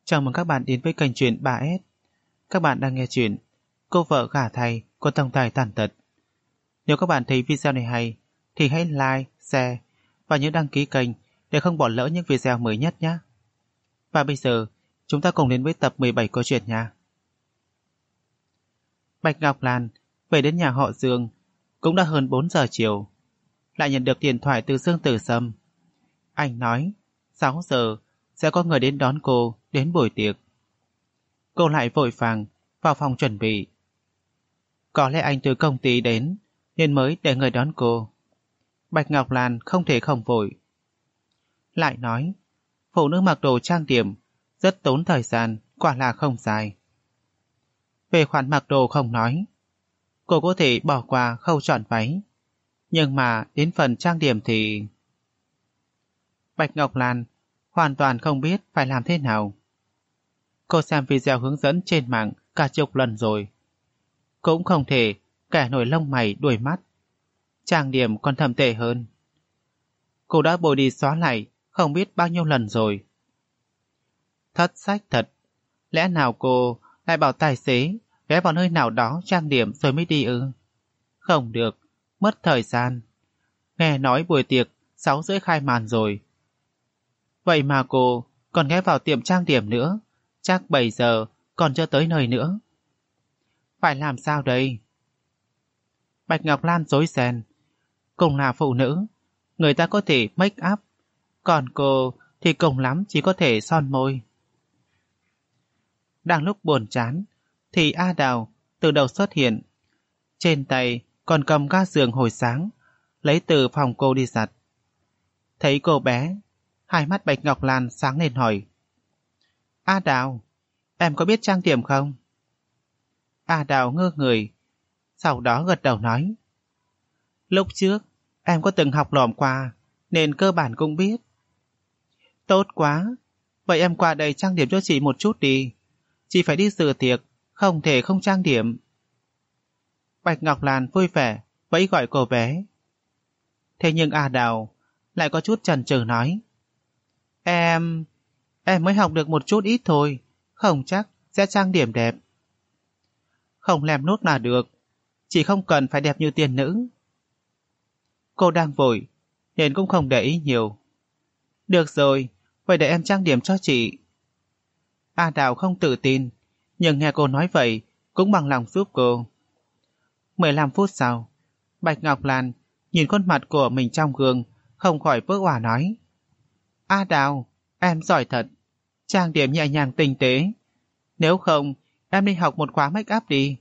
Chào mừng các bạn đến với kênh truyện 3S. Các bạn đang nghe truyện Cô vợ gả thầy của tổng tài tàn tật. Nếu các bạn thấy video này hay thì hãy like, share và nhớ đăng ký kênh để không bỏ lỡ những video mới nhất nhé. Và bây giờ chúng ta cùng đến với tập 17 câu chuyện nha. Bạch Ngọc Lan về đến nhà họ Dương cũng đã hơn 4 giờ chiều. Lại nhận được điện thoại từ Dương Tử Sâm. Anh nói 6 giờ sẽ có người đến đón cô đến buổi tiệc. Cô lại vội vàng vào phòng chuẩn bị. Có lẽ anh từ công ty đến nên mới để người đón cô. Bạch Ngọc Lan không thể không vội. Lại nói phụ nữ mặc đồ trang điểm rất tốn thời gian, quả là không dài. Về khoản mặc đồ không nói, cô có thể bỏ qua khâu chọn váy, nhưng mà đến phần trang điểm thì... Bạch Ngọc Lan hoàn toàn không biết phải làm thế nào. Cô xem video hướng dẫn trên mạng cả chục lần rồi, cũng không thể kẻ nổi lông mày đuôi mắt. Trang điểm còn thậm tệ hơn. Cô đã bôi đi xóa lại không biết bao nhiêu lần rồi. Thất sách thật. Lẽ nào cô lại bảo tài xế ghé vào nơi nào đó trang điểm rồi mới đi ư? Không được, mất thời gian. Nghe nói buổi tiệc 6 rưỡi khai màn rồi. Vậy mà cô còn ghé vào tiệm trang điểm nữa, chắc 7 giờ còn chưa tới nơi nữa. Phải làm sao đây? Bạch Ngọc Lan rối ren. Cùng là phụ nữ, người ta có thể make up, còn cô thì cùng lắm chỉ có thể son môi. Đang lúc buồn chán thì A Đào từ đầu xuất hiện. Trên tay còn cầm ga giường hồi sáng, lấy từ phòng cô đi giặt. Thấy cô bé, hai mắt Bạch Ngọc Lan sáng lên hỏi: A Đào, em có biết trang điểm không? A Đào ngơ người, sau đó gật đầu nói: Lúc trước em có từng học lỏm qua nên cơ bản cũng biết. Tốt quá, vậy em qua đây trang điểm cho chị một chút đi. Chị phải đi dự tiệc, không thể không trang điểm. Bạch Ngọc Lan vui vẻ vẫy gọi cô bé. Thế nhưng A Đào lại có chút chần chừ nói: Em mới học được một chút ít thôi, không chắc sẽ trang điểm đẹp. Không lem nốt là được, chỉ không cần phải đẹp như tiên nữ. Cô đang vội nên cũng không để ý nhiều. Được rồi, vậy để em trang điểm cho chị. A Đào không tự tin, nhưng nghe cô nói vậy cũng bằng lòng giúp cô. 15 phút sau, Bạch Ngọc Lan nhìn khuôn mặt của mình trong gương, không khỏi vỡ òa nói: A Đào, em giỏi thật, trang điểm nhẹ nhàng tinh tế. Nếu không, em đi học một khóa make up đi.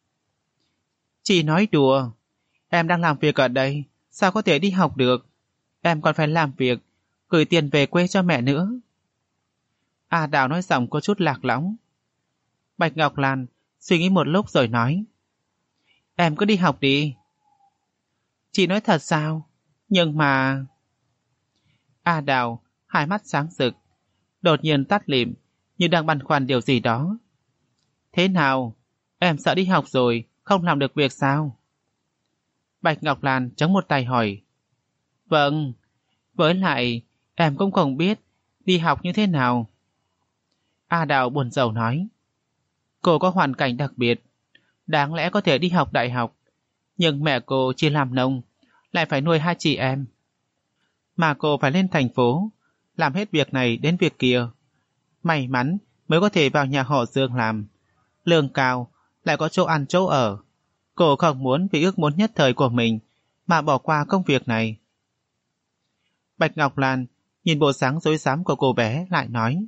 Chị nói đùa, em đang làm việc ở đây, sao có thể đi học được? Em còn phải làm việc, gửi tiền về quê cho mẹ nữa. A Đào nói giọng có chút lạc lõng. Bạch Ngọc Lan suy nghĩ một lúc rồi nói: Em cứ đi học đi. Chị nói thật sao? Nhưng mà... A Đào hai mắt sáng rực, đột nhiên tắt lịm như đang băn khoăn điều gì đó. Thế nào? Em sợ đi học rồi không làm được việc sao? Bạch Ngọc Lan chống một tay hỏi. Vâng, với lại em cũng không biết đi học như thế nào. A Đào buồn rầu nói. Cô có hoàn cảnh đặc biệt, đáng lẽ có thể đi học đại học, nhưng mẹ cô chỉ làm nông, lại phải nuôi hai chị em. Mà cô phải lên thành phố, làm hết việc này đến việc kia. May mắn mới có thể vào nhà họ Dương làm. Lương cao, lại có chỗ ăn chỗ ở. Cô không muốn vì ước muốn nhất thời của mình mà bỏ qua công việc này. Bạch Ngọc Lan nhìn bộ dáng rối rắm của cô bé lại nói: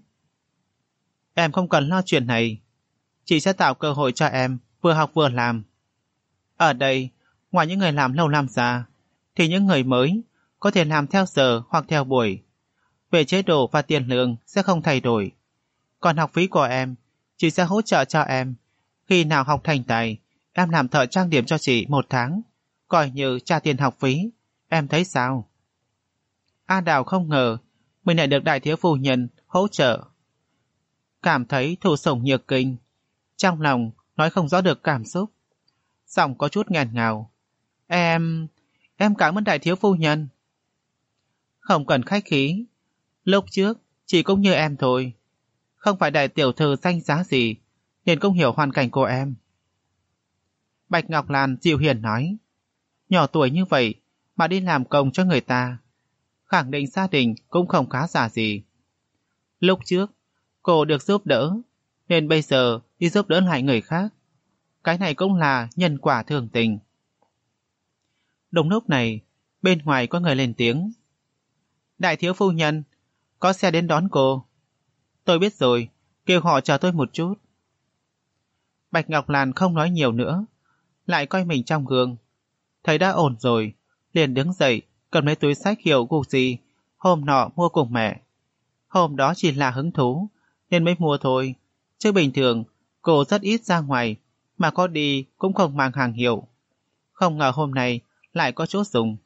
Em không cần lo chuyện này, chị sẽ tạo cơ hội cho em vừa học vừa làm. Ở đây, ngoài những người làm lâu năm ra, thì những người mới có thể làm theo giờ hoặc theo buổi. Về chế độ và tiền lương sẽ không thay đổi. Còn học phí của em, chị sẽ hỗ trợ cho em. Khi nào học thành tài, em làm thợ trang điểm cho chị 1 tháng, coi như trả tiền học phí. Em thấy sao? A Đào không ngờ mình lại được đại thiếu phu nhân hỗ trợ. Cảm thấy thụ sủng nhược kinh, trong lòng nói không rõ được cảm xúc. Giọng có chút nghẹn ngào. Em cảm ơn đại thiếu phu nhân. Không cần khách khí. Lúc trước, chị cũng như em thôi. không phải đại tiểu thư danh giá gì, nên cũng hiểu hoàn cảnh của em. Bạch Ngọc Lan dịu hiền nói, nhỏ tuổi như vậy mà đi làm công cho người ta, khẳng định gia đình cũng không khá giả gì. Lúc trước, cô được giúp đỡ, nên bây giờ đi giúp đỡ lại người khác. Cái này cũng là nhân quả thường tình. Đúng lúc này, bên ngoài có người lên tiếng. Đại thiếu phu nhân, có xe đến đón cô. Tôi biết rồi, kêu họ chờ tôi một chút. Bạch Ngọc Lan không nói nhiều nữa, lại coi mình trong gương. Thấy đã ổn rồi, liền đứng dậy, cầm lấy túi xách hiệu Gucci, hôm nọ mua cùng mẹ. Hôm đó chỉ là hứng thú, nên mới mua thôi. Chứ bình thường, cô rất ít ra ngoài, mà có đi cũng không mang hàng hiệu. Không ngờ hôm nay lại có chỗ dùng.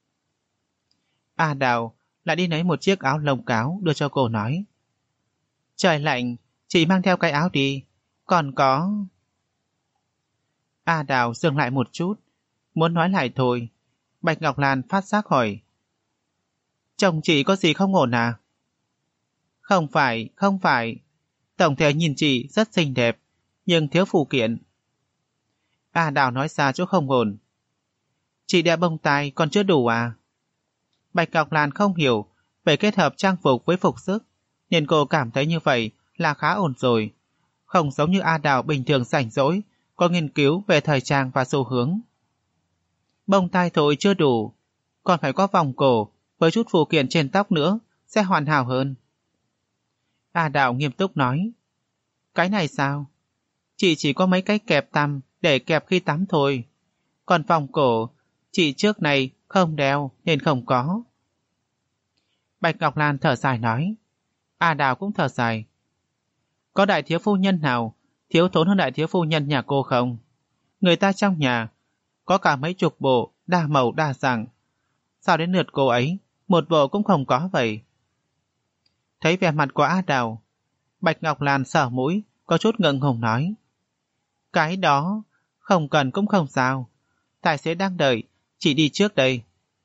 A Đào lại đi lấy một chiếc áo lông cáo đưa cho cô nói. Trời lạnh, chị mang theo cái áo đi, còn có... A Đào dừng lại một chút, muốn nói lại thôi. Bạch Ngọc Lan phát giác hỏi. Chồng chị có gì không ổn à? Không phải. Tổng thể nhìn chị rất xinh đẹp, nhưng thiếu phụ kiện. A Đào nói ra chỗ không ổn. Chị đeo bông tai còn chưa đủ à? Bạch Ngọc Lan không hiểu về kết hợp trang phục với phục sức, nên cô cảm thấy như vậy là khá ổn rồi. Không giống như A Đào bình thường rảnh rỗi, có nghiên cứu về thời trang và xu hướng. Bông tai thôi chưa đủ, còn phải có vòng cổ với chút phụ kiện trên tóc nữa sẽ hoàn hảo hơn. A Đào nghiêm túc nói. Cái này sao? Chị chỉ có mấy cái kẹp tằm để kẹp khi tắm thôi. Còn vòng cổ, chị trước này không đeo nên không có. Bạch Ngọc Lan thở dài nói. A Đào cũng thở dài. Có đại thiếu phu nhân nào thiếu thốn hơn đại thiếu phu nhân nhà cô không? Người ta trong nhà có cả mấy chục bộ đa màu đa dạng. Sao đến lượt cô ấy một bộ cũng không có vậy? Thấy vẻ mặt của A Đào, Bạch Ngọc Lan sờ mũi, có chút ngượng ngùng nói. Cái đó không cần cũng không sao. Tài xế đang đợi, chị đi trước đây.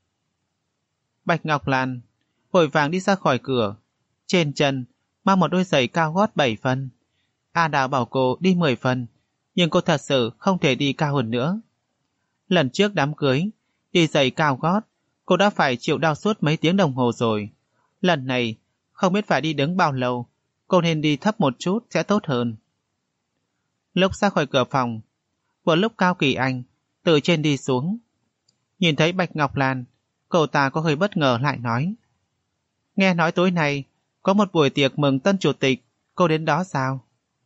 Bạch Ngọc Lan vội vàng đi ra khỏi cửa, trên chân mang một đôi giày cao gót 7 phân. A Đào bảo cô đi 10 phân, nhưng cô thật sự không thể đi cao hơn nữa. Lần trước đám cưới, đi giày cao gót, cô đã phải chịu đau suốt mấy tiếng đồng hồ rồi. Lần này, không biết phải đi đứng bao lâu, cô nên đi thấp một chút sẽ tốt hơn. Lúc ra khỏi cửa phòng, vừa lúc Cao Kỳ Anh từ trên đi xuống. Nhìn thấy Bạch Ngọc Lan, cậu ta có hơi bất ngờ lại nói. Nghe nói tối nay có một buổi tiệc mừng tân chủ tịch, cô đến đó sao?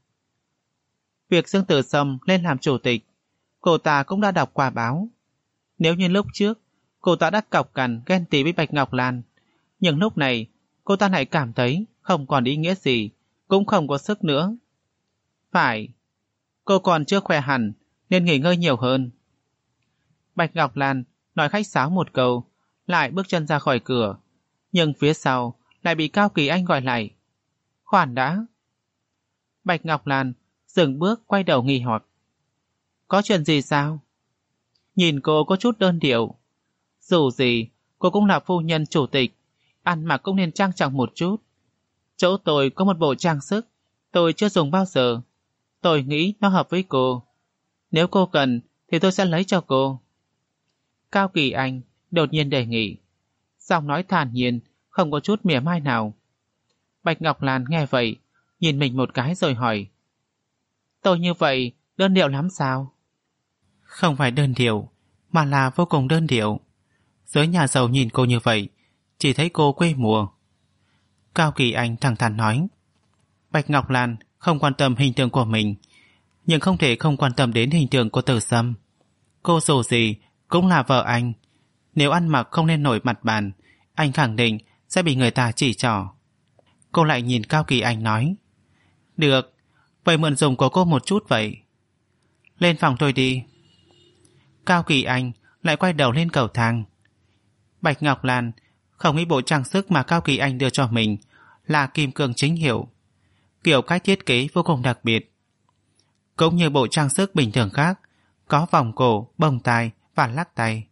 Việc Dương Tử Sâm lên làm chủ tịch, cô ta cũng đã đọc qua báo. Nếu như lúc trước, cô ta đã cọc cằn ghen tị với Bạch Ngọc Lan, nhưng lúc này cô ta lại cảm thấy không còn ý nghĩa gì, cũng không có sức nữa. Phải, cô còn chưa khỏe hẳn nên nghỉ ngơi nhiều hơn. Bạch Ngọc Lan nói khách sáo một câu, lại bước chân ra khỏi cửa, nhưng phía sau lại bị Cao Kỳ Anh gọi lại. Khoan đã. Bạch Ngọc Lan dừng bước quay đầu nghi hoặc. Có chuyện gì sao? Nhìn cô có chút đơn điệu. Dù gì, cô cũng là phu nhân chủ tịch, ăn mặc cũng nên trang trọng một chút. Chỗ tôi có một bộ trang sức, tôi chưa dùng bao giờ. Tôi nghĩ nó hợp với cô. Nếu cô cần, thì tôi sẽ lấy cho cô. Cao Kỳ Anh đột nhiên đề nghị. Giọng nói thản nhiên, không có chút mỉa mai nào. Bạch Ngọc Lan nghe vậy, nhìn mình một cái rồi hỏi. Tôi như vậy, đơn điệu lắm sao? Không phải đơn điệu, mà là vô cùng đơn điệu. Giới nhà giàu nhìn cô như vậy, chỉ thấy cô quê mùa. Cao Kỳ Anh thẳng thắn nói. Bạch Ngọc Lan không quan tâm hình tượng của mình, nhưng không thể không quan tâm đến hình tượng của Tử Sâm. Cô dù gì cũng là vợ anh. Nếu ăn mặc không nên nổi mặt bàn, anh khẳng định sẽ bị người ta chỉ trỏ. Cô lại nhìn Cao Kỳ Anh nói. Được, vậy mượn dùng của cô một chút vậy. Lên phòng tôi đi. Cao Kỳ Anh lại quay đầu lên cầu thang. Bạch Ngọc Lan không nghĩ bộ trang sức mà Cao Kỳ Anh đưa cho mình là kim cương chính hiệu. Kiểu cách thiết kế vô cùng đặc biệt. Cũng như bộ trang sức bình thường khác, có vòng cổ, bông tai và lắc tay.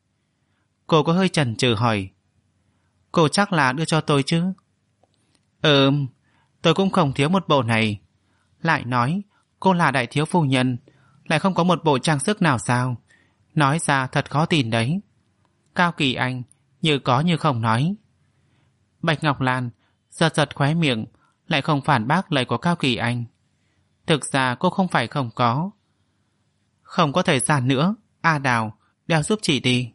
Cô có hơi chần chừ hỏi. Cô chắc là đưa cho tôi chứ? Tôi cũng không thiếu một bộ này. Lại nói, cô là đại thiếu phu nhân, lại không có một bộ trang sức nào sao? Nói ra thật khó tin đấy. Cao Kỳ Anh như có như không nói. Bạch Ngọc Lan giật giật khóe miệng, lại không phản bác lời của Cao Kỳ Anh. Thực ra cô không phải không có. Không có thời gian nữa, A Đào, đeo giúp chị đi.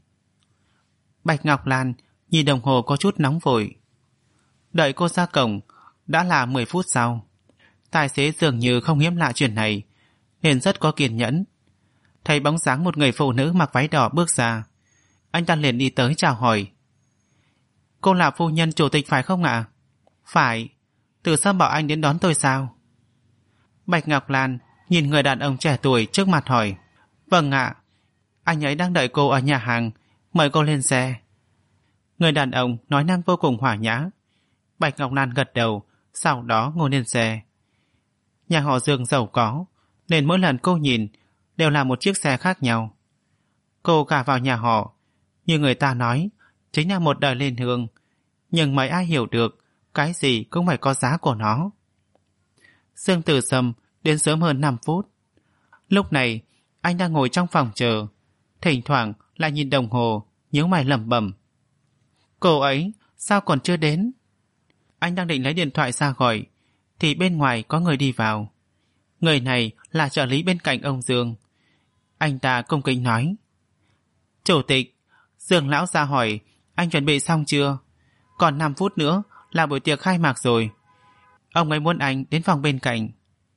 Bạch Ngọc Lan nhìn đồng hồ có chút nóng vội. Đợi cô ra cổng, đã là 10 phút sau. Tài xế dường như không hiếm lạ chuyện này, nên rất có kiên nhẫn. Thấy bóng dáng một người phụ nữ mặc váy đỏ bước ra, anh ta liền đi tới chào hỏi. Cô là phu nhân chủ tịch phải không ạ? Phải. Từ Sâm bảo anh đến đón tôi sao? Bạch Ngọc Lan nhìn người đàn ông trẻ tuổi trước mặt hỏi. Vâng ạ. Anh ấy đang đợi cô ở nhà hàng, mời cô lên xe. Người đàn ông nói năng vô cùng hòa nhã. Bạch Ngọc Lan gật đầu, sau đó ngồi lên xe. Nhà họ Dương giàu có, nên mỗi lần cô nhìn đều là một chiếc xe khác nhau. Cô gả vào nhà họ, như người ta nói, chính là một đời lên hương. Nhưng mấy ai hiểu được, cái gì cũng phải có giá của nó. Dương Tử Sâm đến sớm hơn 5 phút. Lúc này, anh đang ngồi trong phòng chờ, thỉnh thoảng lại nhìn đồng hồ, nhíu mày lẩm bẩm. Cô ấy, sao còn chưa đến? Anh đang định lấy điện thoại ra gọi, thì bên ngoài có người đi vào. Người này là trợ lý bên cạnh ông Dương. Anh ta cung kính nói. Chủ tịch, Dương lão ra hỏi, anh chuẩn bị xong chưa? Còn 5 phút nữa là buổi tiệc khai mạc rồi. Ông ấy muốn anh đến phòng bên cạnh.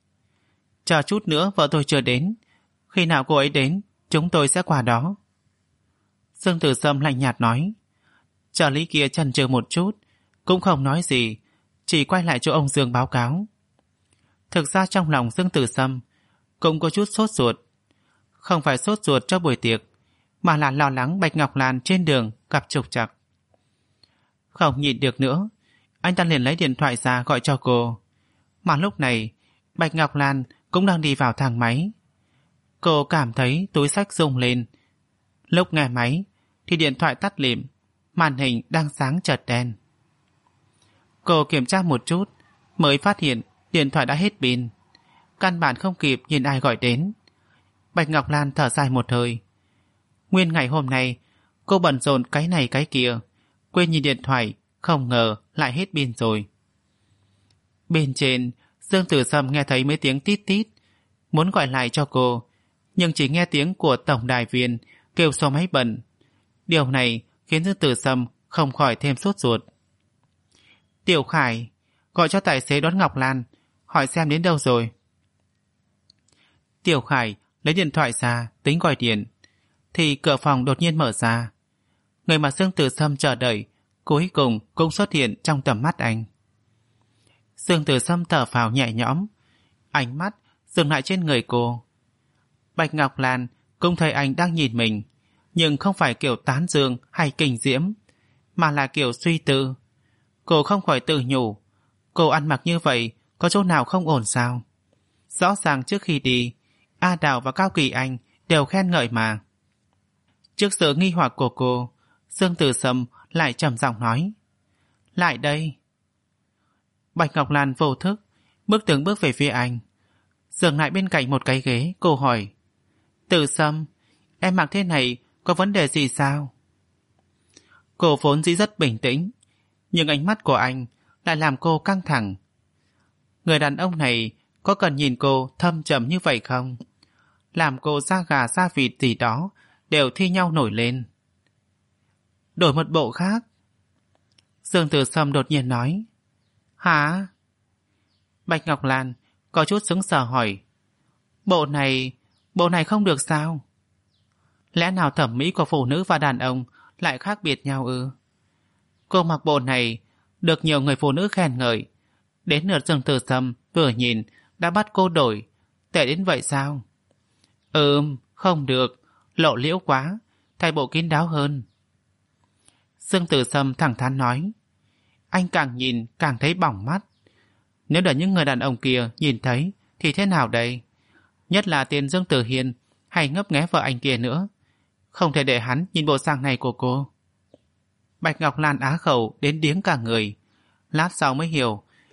Chờ chút nữa vợ tôi chưa đến. Khi nào cô ấy đến, chúng tôi sẽ qua đó. Dương Tử Sâm lạnh nhạt nói. Trợ lý kia chần chừ một chút, cũng không nói gì, chỉ quay lại cho ông Dương báo cáo. Thực ra trong lòng Dương Tử Sâm cũng có chút sốt ruột. Không phải sốt ruột cho buổi tiệc, mà là lo lắng Bạch Ngọc Lan trên đường gặp trục trặc. Không nhịn được nữa, anh ta liền lấy điện thoại ra gọi cho cô. Mà lúc này, Bạch Ngọc Lan cũng đang đi vào thang máy. Cô cảm thấy túi xách rung lên. Lúc nghe máy thì điện thoại tắt lịm, màn hình đang sáng chợt đen. Cô kiểm tra một chút mới phát hiện điện thoại đã hết pin. Căn bản không kịp nhìn ai gọi đến. Bạch Ngọc Lan thở dài một hơi. Nguyên ngày hôm nay cô bận rộn cái này cái kia, quên nhìn điện thoại, không ngờ lại hết pin rồi. Bên trên, Dương Tử Sâm nghe thấy mấy tiếng tít tít, muốn gọi lại cho cô, nhưng chỉ nghe tiếng của tổng đài viên kêu số máy bận. Điều này khiến Dương Tử Sâm không khỏi thêm sốt ruột. Tiểu Khải, gọi cho tài xế đón Ngọc Lan, hỏi xem đến đâu rồi. Tiểu Khải lấy điện thoại ra tính gọi điện, thì cửa phòng đột nhiên mở ra. Người mà Dương Tử Sâm chờ đợi cuối cùng cũng xuất hiện trong tầm mắt anh. Dương Tử Sâm thở phào nhẹ nhõm, ánh mắt dừng lại trên người cô. Bạch Ngọc Lan cũng thấy anh đang nhìn mình, nhưng không phải kiểu tán dương hay kinh diễm, mà là kiểu suy tư. Cô không khỏi tự nhủ, cô ăn mặc như vậy có chỗ nào không ổn sao? Rõ ràng trước khi đi, A Đào và Cao Kỳ Anh đều khen ngợi mà. Trước sự nghi hoặc của cô, Dương Tử Sâm lại trầm giọng nói. Lại đây. Bạch Ngọc Lan vô thức, bước từng bước về phía anh. Dừng lại bên cạnh một cái ghế, cô hỏi. Tử Sâm, em mặc thế này có vấn đề gì sao? Cô vốn dĩ rất bình tĩnh, nhưng ánh mắt của anh lại làm cô căng thẳng. Người đàn ông này có cần nhìn cô thâm trầm như vậy không? Làm cô da gà da vịt gì đó đều thi nhau nổi lên. Đổi một bộ khác. Dương Tử Sâm đột nhiên nói. Hả? Bạch Ngọc Lan có chút sững sờ hỏi. Bộ này không được sao? Lẽ nào thẩm mỹ của phụ nữ và đàn ông lại khác biệt nhau ư? Cô mặc bộ này được nhiều người phụ nữ khen ngợi. Đến lượt Dương Tử Sâm vừa nhìn đã bắt cô đổi. Tệ đến vậy sao? Không được, lộ liễu quá, thay bộ kín đáo hơn. Dương Tử Sâm thẳng thắn nói. Anh càng nhìn càng thấy bỏng mắt. Nếu để những người đàn ông kia nhìn thấy thì thế nào đây? Nhất là tiền Dương Tử Hiên hay ngấp nghé vợ anh kia nữa. Không thể để hắn nhìn bộ dạng này của cô. Bạch Ngọc Lan á khẩu đến điếng cả người. Lát sau mới hiểu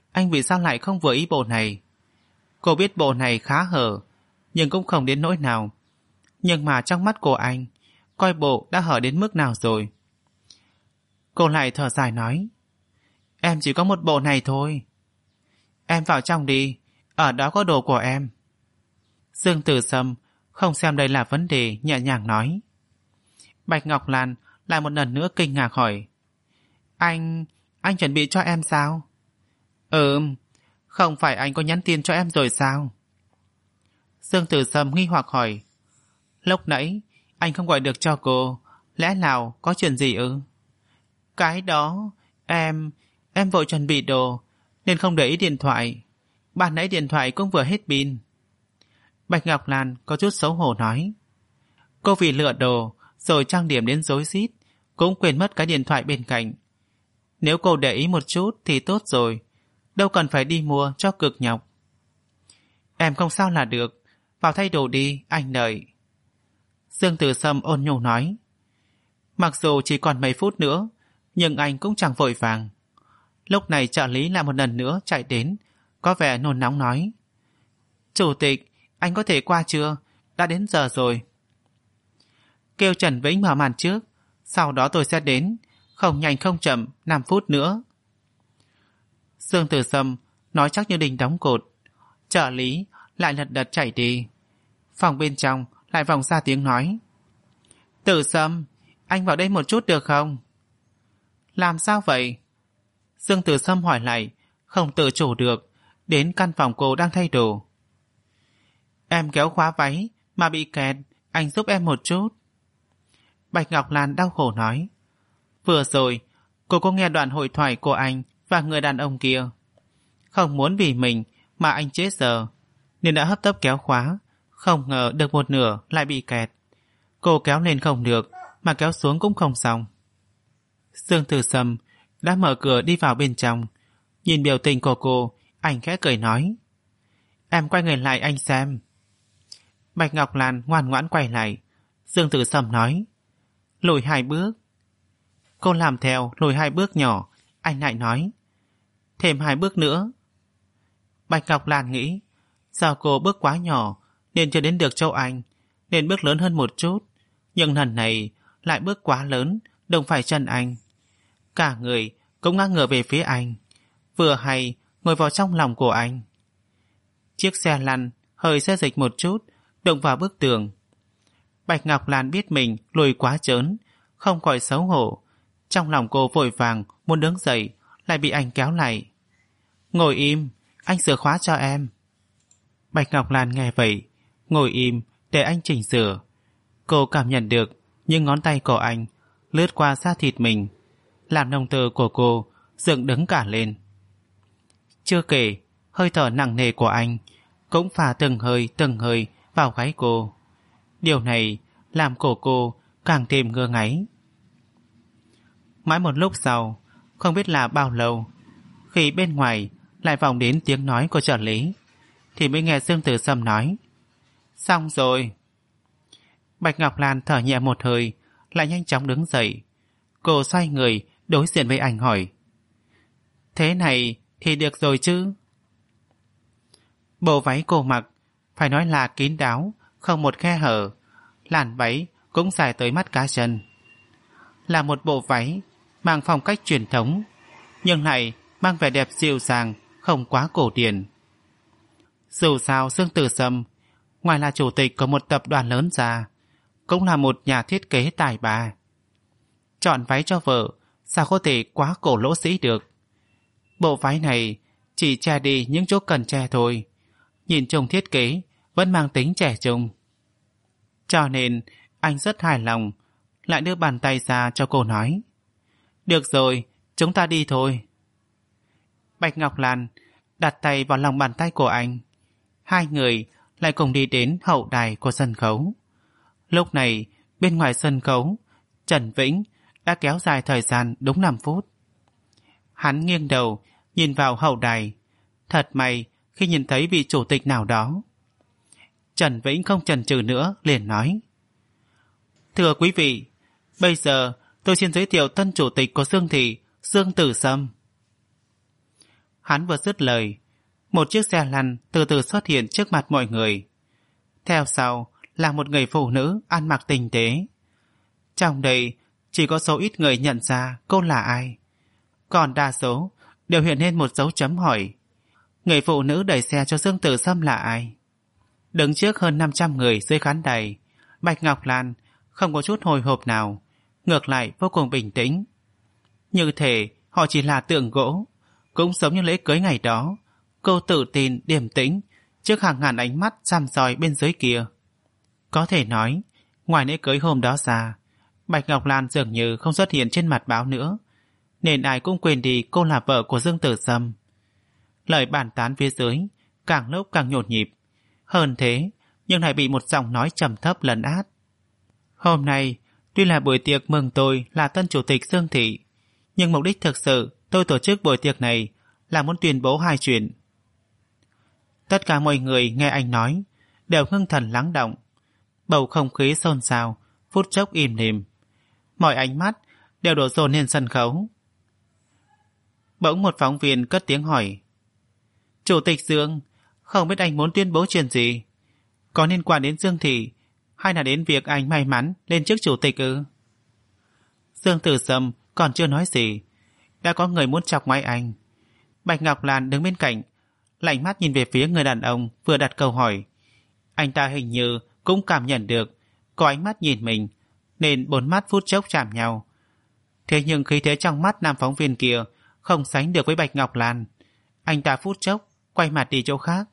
anh vì sao lại không vừa ý bộ này? Cô biết bộ này khá hở, nhưng cũng không đến nỗi nào. Nhưng mà trong mắt của anh, coi bộ đã hở đến mức nào rồi. Cô lại thở dài nói, em chỉ có một bộ này thôi. Em vào trong đi, ở đó có đồ của em. Dương Tử Sâm không xem đây là vấn đề, nhẹ nhàng nói. Bạch Ngọc Lan lại một lần nữa kinh ngạc hỏi, anh chuẩn bị cho em sao? Không phải anh có nhắn tin cho em rồi sao? Dương Tử Sâm nghi hoặc hỏi, lúc nãy anh không gọi được cho cô, lẽ nào có chuyện gì ư? Cái đó, em vội chuẩn bị đồ, nên không để ý điện thoại. Ban nãy điện thoại cũng vừa hết pin. Bạch Ngọc Lan có chút xấu hổ nói. Cô vì lựa đồ, rồi trang điểm đến rối rít, cũng quên mất cái điện thoại bên cạnh. Nếu cô để ý một chút thì tốt rồi, đâu cần phải đi mua cho cực nhọc. Em không sao là được, vào thay đồ đi, anh đợi. Dương Tử Sâm ôn nhu nói. Mặc dù chỉ còn mấy phút nữa, nhưng anh cũng chẳng vội vàng. Lúc này trợ lý lại một lần nữa chạy đến, có vẻ nôn nóng nói. Chủ tịch, anh có thể qua chưa? Đã đến giờ rồi. Kêu Trần Vĩnh mở màn trước, sau đó tôi sẽ đến, không nhanh không chậm, 5 phút nữa. Dương Tử Sâm nói chắc như đình đóng cột. Trợ lý lại lật đật chạy đi. Phòng bên trong lại vòng ra tiếng nói. Tử Sâm, anh vào đây một chút được không? Làm sao vậy? Dương Tử Sâm hỏi lại, không tự chủ được, đến căn phòng cô đang thay đồ. Em kéo khóa váy mà bị kẹt, anh giúp em một chút. Bạch Ngọc Lan đau khổ nói. Vừa rồi, cô có nghe đoạn hội thoại của anh và người đàn ông kia. Không muốn vì mình mà anh chết giờ, nên đã hấp tấp kéo khóa, không ngờ được một nửa lại bị kẹt. Cô kéo lên không được, mà kéo xuống cũng không xong. Dương Tử Sâm đã mở cửa đi vào bên trong. Nhìn biểu tình của cô, anh khẽ cười nói. Em quay người lại anh xem. Bạch Ngọc Lan ngoan ngoãn quay lại. Dương Tử Sâm nói. Lùi 2 bước. Cô làm theo, lùi 2 bước nhỏ. Anh lại nói. Thêm 2 bước nữa. Bạch Ngọc Lan nghĩ, sao cô bước quá nhỏ nên chưa đến được châu anh, nên bước lớn hơn một chút. Nhưng lần này lại bước quá lớn, đụng phải chân anh. Cả người cũng ngã ngửa về phía anh, vừa hay ngồi vào trong lòng của anh. Chiếc xe lăn hơi xê dịch một chút, đụng vào bức tường. Bạch Ngọc Lan biết mình lùi quá trớn, không khỏi xấu hổ. Trong lòng cô vội vàng muốn đứng dậy, lại bị anh kéo lại. Ngồi im, anh sửa khóa cho em. Bạch Ngọc Lan nghe vậy, ngồi im để anh chỉnh sửa. Cô cảm nhận được những ngón tay của anh lướt qua da thịt mình, làm nồng tơ của cô dựng đứng cả lên. Chưa kể, hơi thở nặng nề của anh cũng phả từng hơi vào gáy cô. Điều này làm cổ cô càng thêm ngơ ngáy. Mãi một lúc sau, không biết là bao lâu, khi bên ngoài lại vọng đến tiếng nói của trợ lý, thì mới nghe Dương Tử Sâm nói. Xong rồi. Bạch Ngọc Lan thở nhẹ một hơi, lại nhanh chóng đứng dậy. Cô xoay người đối diện với anh hỏi. Thế này thì được rồi chứ? Bộ váy cô mặc phải nói là kín đáo, không một khe hở. Làn váy cũng dài tới mắt cá chân. Là một bộ váy mang phong cách truyền thống, nhưng lại mang vẻ đẹp dịu dàng, không quá cổ điển. Dù sao Dương Tử Sâm, ngoài là chủ tịch của một tập đoàn lớn ra, cũng là một nhà thiết kế tài ba. Chọn váy cho vợ sao có thể quá cổ lỗ sĩ được. Bộ váy này chỉ che đi những chỗ cần che thôi, nhìn chung thiết kế vẫn mang tính trẻ trung. Cho nên anh rất hài lòng, lại đưa bàn tay ra cho cô nói. Được rồi, chúng ta đi thôi. Bạch Ngọc Lan đặt tay vào lòng bàn tay của anh. Hai người lại cùng đi đến hậu đài của sân khấu. Lúc này, bên ngoài sân khấu, Trần Vĩnh đã kéo dài thời gian đúng 5 phút. Hắn nghiêng đầu, nhìn vào hậu đài. Thật may khi nhìn thấy vị chủ tịch nào đó. Trần Vĩnh không chần chừ nữa, liền nói. Thưa quý vị, bây giờ tôi xin giới thiệu tân chủ tịch của Dương Thị, Dương Tử Sâm. Hắn vừa dứt lời, một chiếc xe lăn từ từ xuất hiện trước mặt mọi người. Theo sau là một người phụ nữ ăn mặc tinh tế. Trong đây chỉ có số ít người nhận ra cô là ai, còn đa số đều hiện lên một dấu chấm hỏi. Người phụ nữ đẩy xe cho Dương Tử Sâm là ai? Đứng trước hơn 500 người dưới khán đài, Bạch Ngọc Lan không có chút hồi hộp nào, ngược lại vô cùng bình tĩnh. Như thể họ chỉ là tượng gỗ, cũng giống như lễ cưới ngày đó. Cô tự tin, điềm tĩnh trước hàng ngàn ánh mắt săm soi bên dưới kia. Có thể nói, ngoài lễ cưới hôm đó ra, Bạch Ngọc Lan dường như không xuất hiện trên mặt báo nữa, nên ai cũng quên đi cô là vợ của Dương Tử Sâm. Lời bàn tán phía dưới càng lúc càng nhộn nhịp. Hơn thế, nhưng lại bị một giọng nói trầm thấp lấn át. Hôm nay, tuy là buổi tiệc mừng tôi là tân chủ tịch Dương Thị, nhưng mục đích thực sự tôi tổ chức buổi tiệc này là muốn tuyên bố hai chuyện. Tất cả mọi người nghe anh nói đều ngưng thần lắng động. Bầu không khí xôn xao, phút chốc im lìm. Mọi ánh mắt đều đổ dồn lên sân khấu. Bỗng một phóng viên cất tiếng hỏi: Chủ tịch Dương, không biết anh muốn tuyên bố chuyện gì? Có liên quan đến Dương Thị hay là đến việc anh may mắn lên chức chủ tịch ư? Dương Tử Sâm còn chưa nói gì, đã có người muốn chọc ngoáy anh. Bạch Ngọc Lan đứng bên cạnh, lạnh mắt nhìn về phía người đàn ông vừa đặt câu hỏi. Anh ta hình như cũng cảm nhận được có ánh mắt nhìn mình, nên bốn mắt phút chốc chạm nhau. Thế nhưng khí thế trong mắt nam phóng viên kia không sánh được với Bạch Ngọc Lan. Anh ta phút chốc quay mặt đi chỗ khác.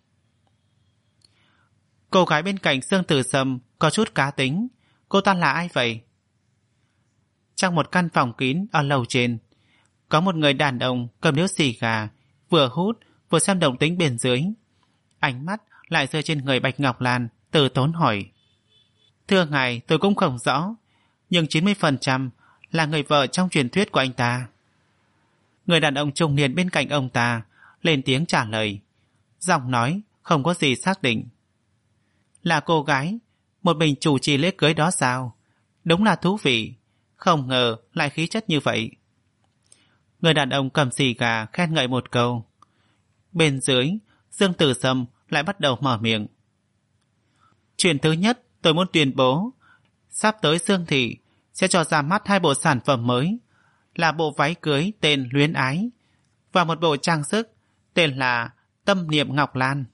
Cô gái bên cạnh Dương Tử Sâm có chút cá tính. Cô ta là ai vậy? Trong một căn phòng kín ở lầu trên, có một người đàn ông cầm điếu xì gà, vừa hút vừa xem động tĩnh bên dưới. Ánh mắt lại rơi trên người Bạch Ngọc Lan, từ tốn hỏi: Thưa ngài, tôi cũng không rõ, nhưng 90% là người vợ trong truyền thuyết của anh ta. Người đàn ông trung niên bên cạnh ông ta lên tiếng trả lời, giọng nói không có gì xác định. Là cô gái một mình chủ trì lễ cưới đó sao? Đúng là thú vị, không ngờ lại khí chất như vậy. Người đàn ông cầm xì gà khen ngợi một câu. Bên dưới, Dương Tử Sâm lại bắt đầu mở miệng. Chuyện thứ nhất tôi muốn tuyên bố, sắp tới Dương Thị sẽ cho ra mắt 2 bộ sản phẩm mới, là bộ váy cưới tên Luyến Ái và một bộ trang sức tên là Tâm Niệm Ngọc Lan.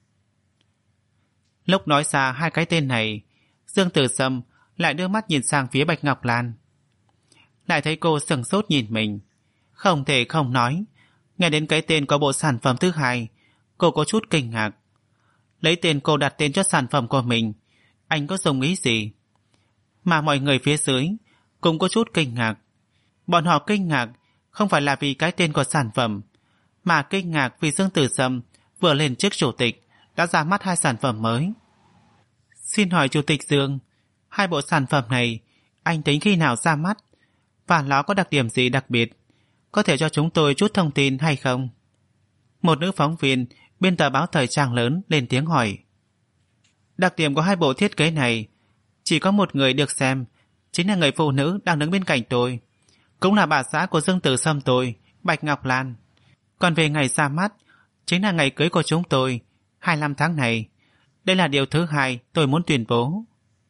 Lúc nói ra 2 cái tên này, Dương Tử Sâm lại đưa mắt nhìn sang phía Bạch Ngọc Lan. Lại thấy cô sửng sốt nhìn mình. Không thể không nói, nghe đến cái tên có bộ sản phẩm thứ hai, cô có chút kinh ngạc. Lấy tên cô đặt tên cho sản phẩm của mình, anh có dùng ý gì? Mà mọi người phía dưới cũng có chút kinh ngạc. Bọn họ kinh ngạc không phải là vì cái tên của sản phẩm, mà kinh ngạc vì Dương Tử Sâm vừa lên chức chủ tịch đã ra mắt 2 sản phẩm mới. Xin hỏi chủ tịch Dương, 2 bộ sản phẩm này anh tính khi nào ra mắt? Và nó có đặc điểm gì đặc biệt? Có thể cho chúng tôi chút thông tin hay không? Một nữ phóng viên bên tờ báo thời trang lớn lên tiếng hỏi. Đặc điểm của 2 bộ thiết kế này chỉ có một người được xem, chính là người phụ nữ đang đứng bên cạnh tôi, cũng là bà xã của Dương Tử Sâm tôi, Bạch Ngọc Lan. Còn về ngày ra mắt, chính là ngày cưới của chúng tôi, 25 tháng này. Đây là điều thứ 2 tôi muốn tuyên bố.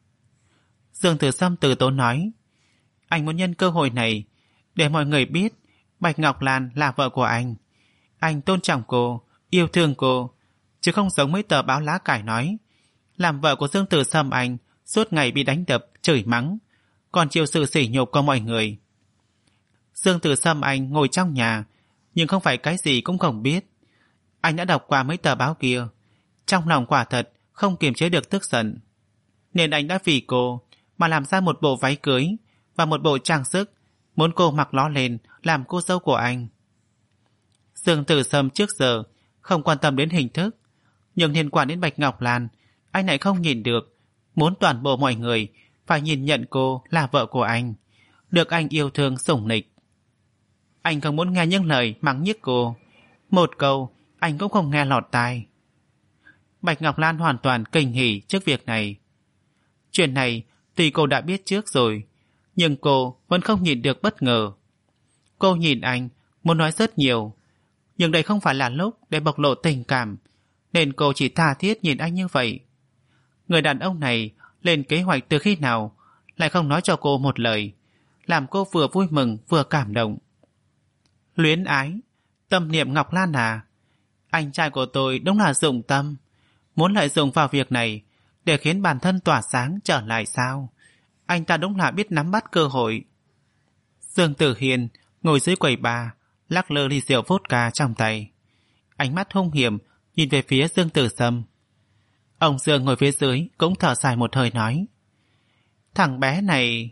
Dương Tử Sâm từ tốn nói, anh muốn nhân cơ hội này để mọi người biết Bạch Ngọc Lan là vợ của anh. Anh tôn trọng cô, yêu thương cô, chứ không giống mấy tờ báo lá cải nói làm vợ của Dương Tử Sâm anh suốt ngày bị đánh đập, chửi mắng, còn chịu sự sỉ nhục của mọi người. Dương Tử Sâm anh ngồi trong nhà, nhưng không phải cái gì cũng không biết. Anh đã đọc qua mấy tờ báo kia, trong lòng quả thật không kiềm chế được tức giận, nên anh đã vì cô mà làm ra một bộ váy cưới và một bộ trang sức, muốn cô mặc nó lên làm cô dâu của anh. Dương Tử Sâm trước giờ không quan tâm đến hình thức, nhưng liên quan đến Bạch Ngọc Lan, anh lại không nhìn được, muốn toàn bộ mọi người phải nhìn nhận cô là vợ của anh, được anh yêu thương sủng nịch. Anh không muốn nghe những lời mắng nhiếc cô, một câu anh cũng không nghe lọt tai. Bạch Ngọc Lan hoàn toàn kinh hỉ trước việc này. Chuyện này tuy cô đã biết trước rồi, nhưng cô vẫn không nhìn được bất ngờ. Cô nhìn anh, muốn nói rất nhiều, Nhưng đây không phải là lúc để bộc lộ tình cảm, nên cô chỉ tha thiết nhìn anh như vậy. Người đàn ông này lên kế hoạch từ khi nào, lại không nói cho cô một lời, làm cô vừa vui mừng vừa cảm động. Luyến ái, tâm niệm Ngọc Lan à, anh trai của tôi đúng là dụng tâm, muốn lợi dụng vào việc này để khiến bản thân tỏa sáng trở lại sao? Anh ta đúng là biết nắm bắt cơ hội. Dương Tử Hiền ngồi dưới quầy bar, lắc lư ly rượu vodka trong tay, ánh mắt hung hiểm nhìn về phía Dương Tử Sâm. Ông Dương ngồi phía dưới cũng thở dài một hơi nói: thằng bé này.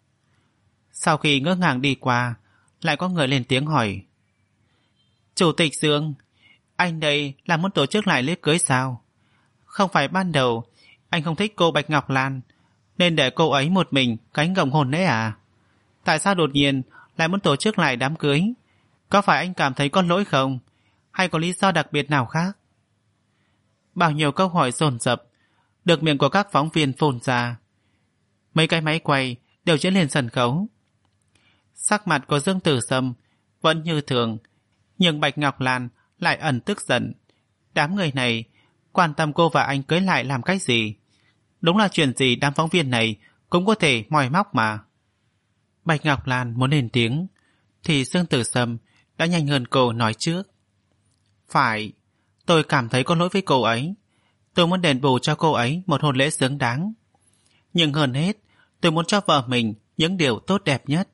Sau khi ngỡ ngàng đi qua, lại có người lên tiếng hỏi: Chủ tịch Dương, anh đây là muốn tổ chức lại lễ cưới sao? Không phải ban đầu anh không thích cô Bạch Ngọc Lan nên để cô ấy một mình cánh gồng hồn đấy à? Tại sao đột nhiên lại muốn tổ chức lại đám cưới? Có phải anh cảm thấy có lỗi không? Hay có lý do đặc biệt nào khác? Bao nhiêu câu hỏi dồn dập được miệng của các phóng viên phun ra. Mấy cái máy quay đều chuyển lên sân khấu. Sắc mặt của Dương Tử Sâm vẫn như thường, nhưng Bạch Ngọc Lan lại ẩn tức giận. Đám người này quan tâm cô và anh cưới lại làm cái gì? Đúng là chuyện gì đám phóng viên này cũng có thể moi móc mà. Bạch Ngọc Lan muốn lên tiếng thì Dương Tử Sâm đã nhanh hơn cô nói trước: phải, tôi cảm thấy có lỗi với cô ấy. Tôi muốn đền bù cho cô ấy một hôn lễ xứng đáng. Nhưng hơn hết, tôi muốn cho vợ mình những điều tốt đẹp nhất.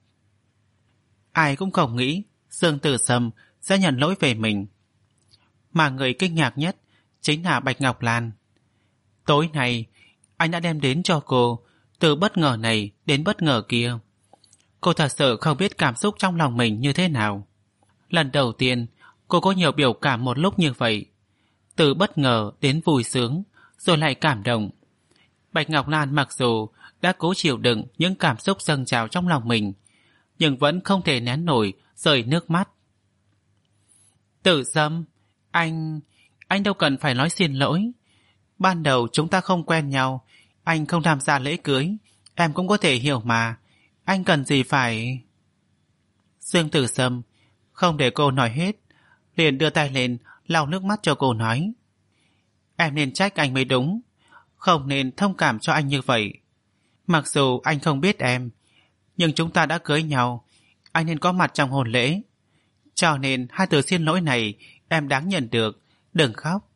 Ai cũng không nghĩ Dương Tử Sâm sẽ nhận lỗi về mình. Mà người kinh ngạc nhất chính là Bạch Ngọc Lan. Tối nay, anh đã đem đến cho cô từ bất ngờ này đến bất ngờ kia. Cô thật sự không biết cảm xúc trong lòng mình như thế nào. Lần đầu tiên, cô có nhiều biểu cảm một lúc như vậy. Từ bất ngờ đến vui sướng, rồi lại cảm động. Bạch Ngọc Lan mặc dù đã cố chịu đựng những cảm xúc dâng trào trong lòng mình, nhưng vẫn không thể nén nổi rơi nước mắt. Tử Sâm, anh đâu cần phải nói xin lỗi. Ban đầu chúng ta không quen nhau, anh không tham gia lễ cưới, em cũng có thể hiểu mà. Anh cần gì phải... Dương Tử Sâm không để cô nói hết, liền đưa tay lên lau nước mắt cho cô nói: em nên trách anh mới đúng, không nên thông cảm cho anh như vậy. Mặc dù anh không biết em, nhưng chúng ta đã cưới nhau, anh nên có mặt trong hôn lễ. Cho nên hai từ xin lỗi này em đáng nhận được, đừng khóc.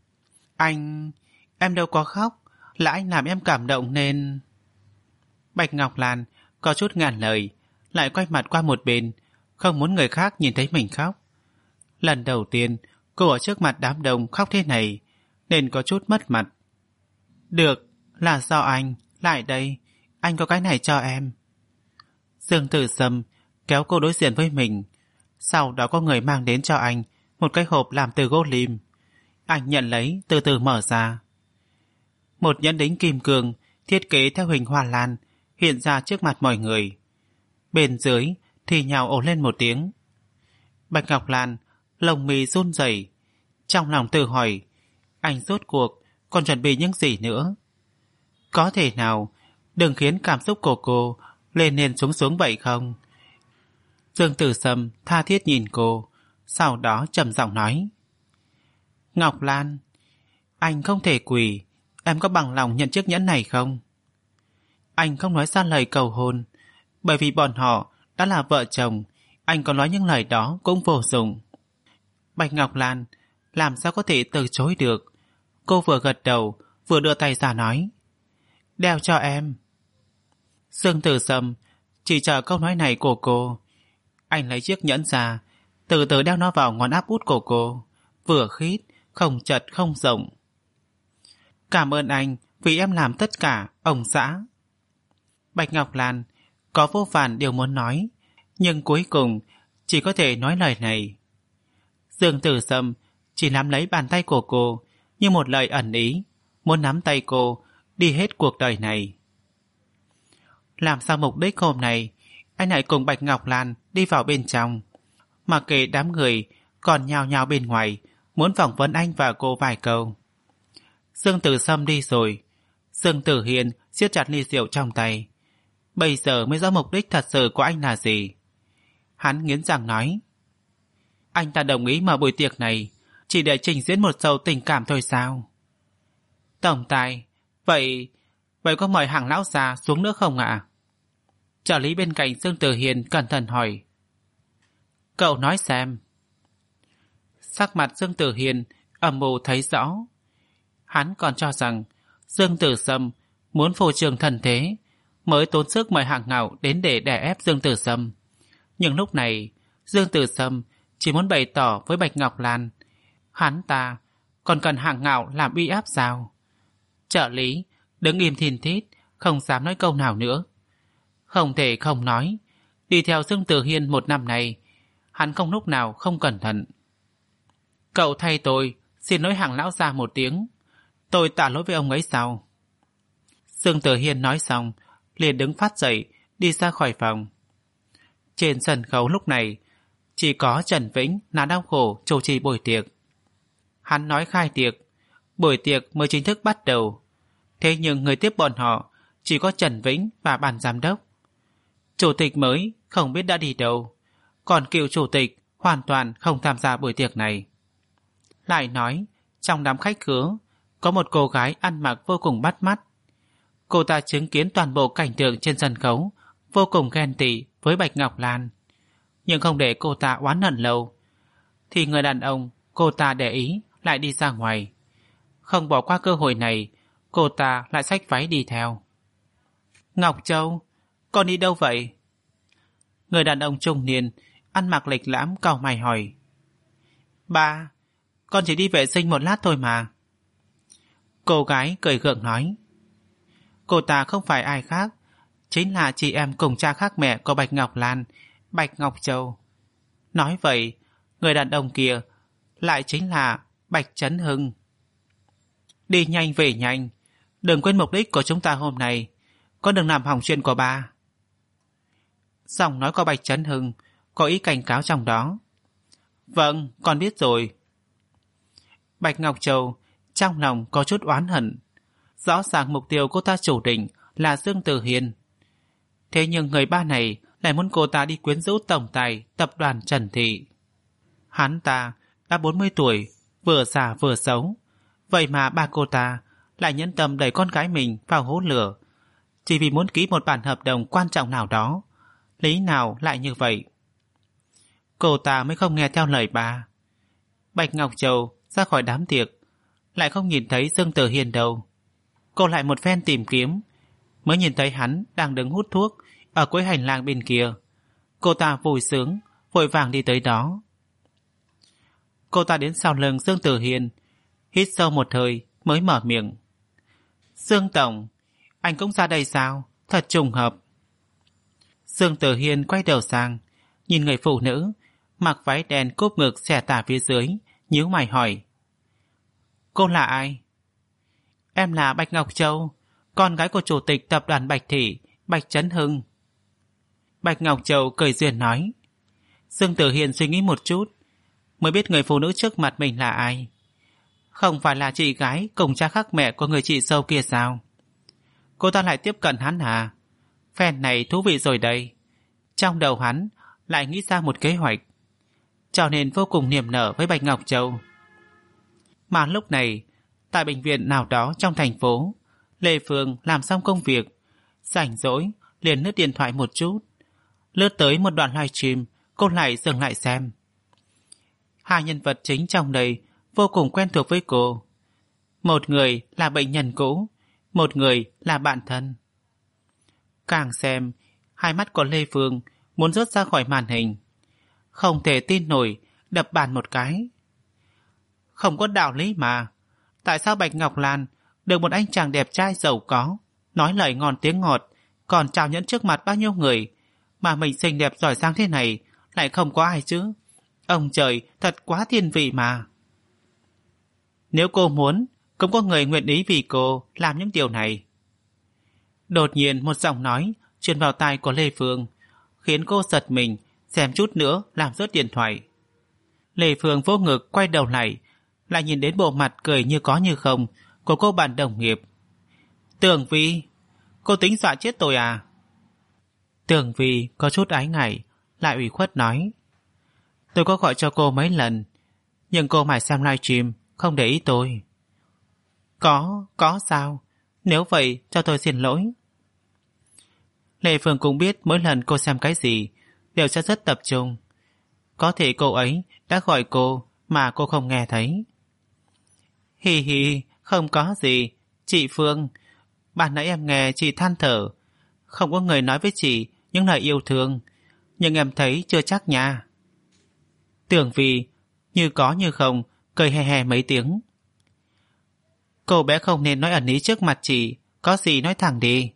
Em đâu có khóc, là anh làm em cảm động nên... Bạch Ngọc Lan có chút ngàn lời, lại quay mặt qua một bên, không muốn người khác nhìn thấy mình khóc. Lần đầu tiên cô ở trước mặt đám đông khóc thế này, nên có chút mất mặt. Được, là do anh, lại đây, anh có cái này cho em. Dương Tử Sâm kéo cô đối diện với mình. Sau đó có người mang đến cho anh một cái hộp làm từ gỗ lim. Anh nhận lấy, từ từ mở ra. Một nhẫn đính kim cương thiết kế theo hình hoa lan hiện ra trước mặt mọi người. Bên dưới thì nhào ồ lên một tiếng. Bạch Ngọc Lan lông mi run rẩy, trong lòng tự hỏi anh rốt cuộc còn chuẩn bị những gì nữa. Có thể nào đừng khiến cảm xúc của cô lên lên xuống xuống vậy không? Dương Tử Sâm tha thiết nhìn cô, sau đó trầm giọng nói: Ngọc Lan, anh không thể quỳ, em có bằng lòng nhận chiếc nhẫn này không? Anh không nói ra lời cầu hôn, bởi vì bọn họ đã là vợ chồng, anh có nói những lời đó cũng vô dụng. Bạch Ngọc Lan làm sao có thể từ chối được. Cô vừa gật đầu vừa đưa tay ra nói: đeo cho em. Dương Tử Sâm chỉ chờ câu nói này của cô. Anh lấy chiếc nhẫn ra, từ từ đeo nó vào ngón áp út của cô, vừa khít, không chật không rộng. Cảm ơn anh vì em làm tất cả, ông xã. Bạch Ngọc Lan có vô vàn điều muốn nói, nhưng cuối cùng chỉ có thể nói lời này. Dương Tử Sâm chỉ nắm lấy bàn tay của cô như một lời ẩn ý, muốn nắm tay cô đi hết cuộc đời này. Làm sao mục đích hôm nay anh lại cùng Bạch Ngọc Lan đi vào bên trong, mặc kệ đám người còn nhao nhao bên ngoài muốn phỏng vấn anh và cô vài câu. Dương Tử Sâm đi rồi, Dương Tử Hiền siết chặt ly rượu trong tay. Bây giờ mới rõ mục đích thật sự của anh là gì. Hắn nghiến răng nói: Anh ta đồng ý mở buổi tiệc này chỉ để trình diễn một show tình cảm thôi sao? Tổng tài, vậy có mời Hàng lão già xuống nữa không ạ? Trợ lý bên cạnh Dương Tử Hiền cẩn thận hỏi. Cậu nói xem. Sắc mặt Dương Tử Hiền âm mưu thấy rõ. Hắn còn cho rằng Dương Tử Sâm muốn phô trương thần thế mới tốn sức mời Hạng Ngạo đến để đè ép Dương Tử Sâm. Nhưng lúc này Dương Tử Sâm chỉ muốn bày tỏ với Bạch Ngọc Lan hắn ta còn cần Hạng Ngạo làm uy áp sao? Trợ lý đứng im thìn thít, không dám nói câu nào nữa. Không thể không nói, đi theo Dương Tử Hiên một năm này, hắn không lúc nào không cẩn thận. Cậu thay tôi xin lỗi Hàng lão gia một tiếng, tôi tạ lỗi với ông ấy sau. Dương Tử Hiên nói xong liền đứng phát dậy đi ra khỏi phòng. Trên sân khấu lúc này chỉ có Trần Vĩnh là đau khổ chủ trì buổi tiệc. Hắn nói khai tiệc, buổi tiệc mới chính thức bắt đầu. Thế nhưng người tiếp bọn họ chỉ có Trần Vĩnh và ban giám đốc. Chủ tịch mới không biết đã đi đâu, còn cựu chủ tịch hoàn toàn không tham gia buổi tiệc này. Lại nói trong đám khách khứa có một cô gái ăn mặc vô cùng bắt mắt. Cô ta chứng kiến toàn bộ cảnh tượng trên sân khấu, vô cùng ghen tị với Bạch Ngọc Lan. Nhưng không để cô ta oán hận lâu, thì người đàn ông cô ta để ý lại đi ra ngoài. Không bỏ qua cơ hội này, cô ta lại xách váy đi theo. Ngọc Châu, con đi đâu vậy? Người đàn ông trung niên ăn mặc lịch lãm cau mày hỏi. Ba, con chỉ đi vệ sinh một lát thôi mà. Cô gái cười gượng nói. Cô ta không phải ai khác, chính là chị em cùng cha khác mẹ của Bạch Ngọc Lan, Bạch Ngọc Châu. Nói vậy, người đàn ông kia lại chính là Bạch Chấn Hưng. Đi nhanh về nhanh, đừng quên mục đích của chúng ta hôm nay, con đừng làm hỏng chuyện của ba. Giọng nói của Bạch Chấn Hưng có ý cảnh cáo trong đó. Vâng, con biết rồi. Bạch Ngọc Châu trong lòng có chút oán hận. Rõ ràng mục tiêu cô ta chủ định là Dương Tử Hiên. Thế nhưng người ba này lại muốn cô ta đi quyến rũ tổng tài tập đoàn Trần Thị. Hắn ta đã 40 tuổi, vừa già vừa xấu. Vậy mà ba cô ta lại nhẫn tâm đẩy con gái mình vào hố lửa, chỉ vì muốn ký một bản hợp đồng quan trọng nào đó. Lý nào lại như vậy? Cô ta mới không nghe theo lời ba. Bạch Ngọc Châu ra khỏi đám tiệc, lại không nhìn thấy Dương Tử Hiên đâu. Cô lại một phen tìm kiếm, mới nhìn thấy hắn đang đứng hút thuốc ở cuối hành lang bên kia. Cô ta vui sướng, vội vàng đi tới đó. Cô ta đến sau lưng Dương Tử Hiên, hít sâu một hơi mới mở miệng. Dương Tổng, anh cũng ra đây sao? Thật trùng hợp. Dương Tử Hiên quay đầu sang, nhìn người phụ nữ mặc váy đen cúp ngực xẻ tả phía dưới, nhíu mày hỏi. Cô là ai? Em là Bạch Ngọc Châu, con gái của chủ tịch tập đoàn Bạch Thị, Bạch Chấn Hưng. Bạch Ngọc Châu cười duyên nói. Dương Tử Hiên suy nghĩ một chút, mới biết người phụ nữ trước mặt mình là ai. Không phải là chị gái cùng cha khác mẹ của người chị dâu kia sao? Cô ta lại tiếp cận hắn à? Phen này thú vị rồi đây. Trong đầu hắn lại nghĩ ra một kế hoạch, cho nên vô cùng niềm nở với Bạch Ngọc Châu. Mà lúc này, tại bệnh viện nào đó trong thành phố, Lê Phương làm xong công việc, rảnh rỗi liền lướt điện thoại một chút. Lướt tới một đoạn livestream, cô lại dừng lại xem. Hai nhân vật chính trong đây vô cùng quen thuộc với cô. Một người là bệnh nhân cũ, một người là bạn thân. Càng xem, hai mắt của Lê Phương muốn rớt ra khỏi màn hình. Không thể tin nổi, đập bàn một cái. Không có đạo lý mà. Tại sao Bạch Ngọc Lan được một anh chàng đẹp trai giàu có, nói lời ngon tiếng ngọt, còn chào nhẫn trước mặt bao nhiêu người, mà mình xinh đẹp giỏi giang thế này lại không có ai chứ? Ông trời thật quá thiên vị mà. Nếu cô muốn, cũng có người nguyện ý vì cô làm những điều này. Đột nhiên một giọng nói truyền vào tai của Lê Phương, khiến cô giật mình, xem chút nữa làm rớt điện thoại. Lê Phương vô ngực quay đầu lại nhìn đến bộ mặt cười như có như không của cô bạn đồng nghiệp. Tường Vi, cô tính dọa chết tôi à? Tường Vi có chút ái ngại, lại ủy khuất nói. Tôi có gọi cho cô mấy lần, nhưng cô mải xem livestream, không để ý tôi. Có sao? Nếu vậy, cho tôi xin lỗi. Lê Phương cũng biết mỗi lần cô xem cái gì đều sẽ rất tập trung. Có thể cô ấy đã gọi cô mà cô không nghe thấy. Hì hì, không có gì. Chị Phương, ban nãy em nghe chị than thở. Không có người nói với chị những lời yêu thương, nhưng em thấy chưa chắc nha. Tưởng vì như có như không, cười hè hè mấy tiếng. Cô bé không nên nói ẩn ý trước mặt chị, có gì nói thẳng đi.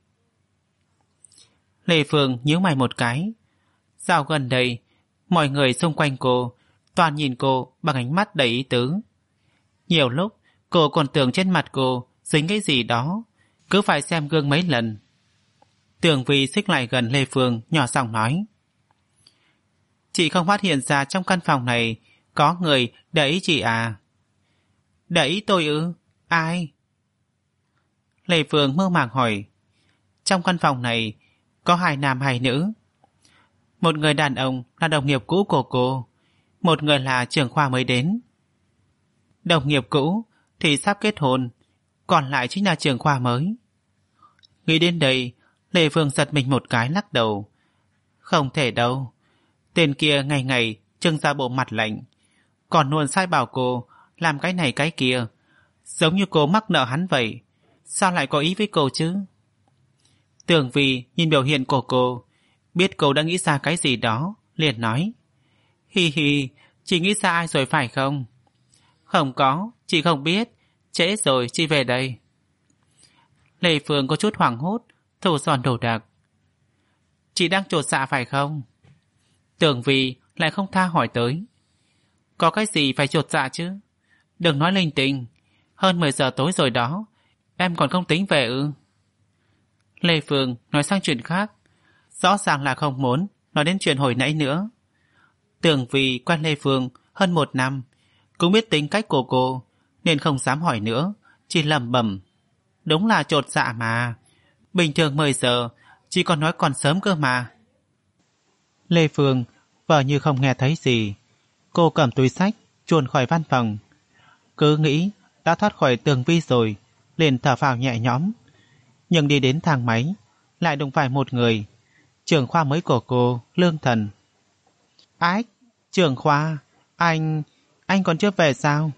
Lê Phương nhíu mày một cái. Dạo gần đây, mọi người xung quanh cô toàn nhìn cô bằng ánh mắt đầy ý tứ. Nhiều lúc cô còn tưởng trên mặt cô dính cái gì đó, cứ phải xem gương mấy lần. Tưởng vì xích lại gần Lê Phương, nhỏ giọng nói: Chị không phát hiện ra trong căn phòng này có người để ý chị à? Để ý tôi ư? Ai? Lê Phương mơ màng hỏi. Trong căn phòng này có 2 nam 2 nữ. Một người đàn ông là đồng nghiệp cũ của cô, một người là trưởng khoa mới đến. Đồng nghiệp cũ thì sắp kết hôn, còn lại chính là trưởng khoa mới. Nghĩ đến đây, Lê Phương giật mình một cái, lắc đầu. Không thể đâu. Tên kia ngày ngày trưng ra bộ mặt lạnh, còn luôn sai bảo cô làm cái này cái kia, giống như cô mắc nợ hắn vậy. Sao lại có ý với cô chứ? Tưởng vì nhìn biểu hiện của cô, biết cô đã nghĩ ra cái gì đó, liền nói: Hi hi, chị nghĩ ra ai rồi phải không? Không có, chị không biết. Trễ rồi, chị về đây. Lê Phương có chút hoảng hốt, thu dọn đồ đạc. Chị đang chột dạ phải không? Tưởng vì lại không tha hỏi tới. Có cái gì phải chột dạ chứ? Đừng nói linh tinh. Hơn 10 giờ tối rồi đó, em còn không tính về ư? Lê Phương nói sang chuyện khác, rõ ràng là không muốn nói đến chuyện hồi nãy nữa. Tưởng vì quen Lê Phương hơn 1 năm, cũng biết tính cách của cô, nên không dám hỏi nữa, chỉ lẩm bẩm: Đúng là chột dạ mà. Bình thường 10 giờ, chị còn nói còn sớm cơ mà. Lê Phương vờ như không nghe thấy gì. Cô cầm túi xách chuồn khỏi văn phòng. Cứ nghĩ đã thoát khỏi Tường Vi rồi, liền thở phào nhẹ nhõm. Nhưng đi đến thang máy, lại đụng phải một người, trưởng khoa mới của cô, Lương Thần. Ách, trưởng khoa, anh còn chưa về sao?